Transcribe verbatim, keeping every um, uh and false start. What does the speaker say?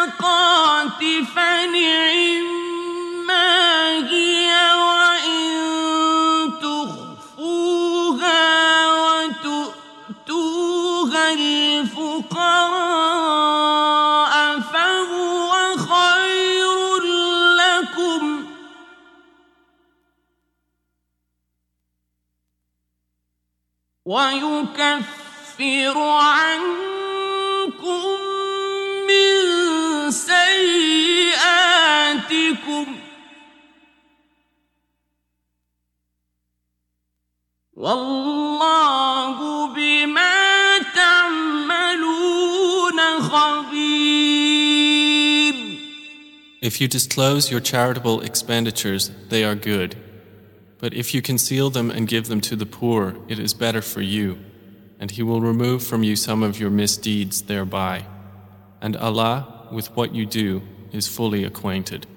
الصدقات فنعما هي وإن تخفوها وتؤتوها الفقراء فهو خير لكم ويكفر عنكم من سيئاتكم والله بما تعملون خبير. If you disclose your charitable expenditures, they are good. But if you conceal them and give them to the poor, it is better for you, and He will remove from you some of your misdeeds thereby. And Allah, with what you do, is fully acquainted.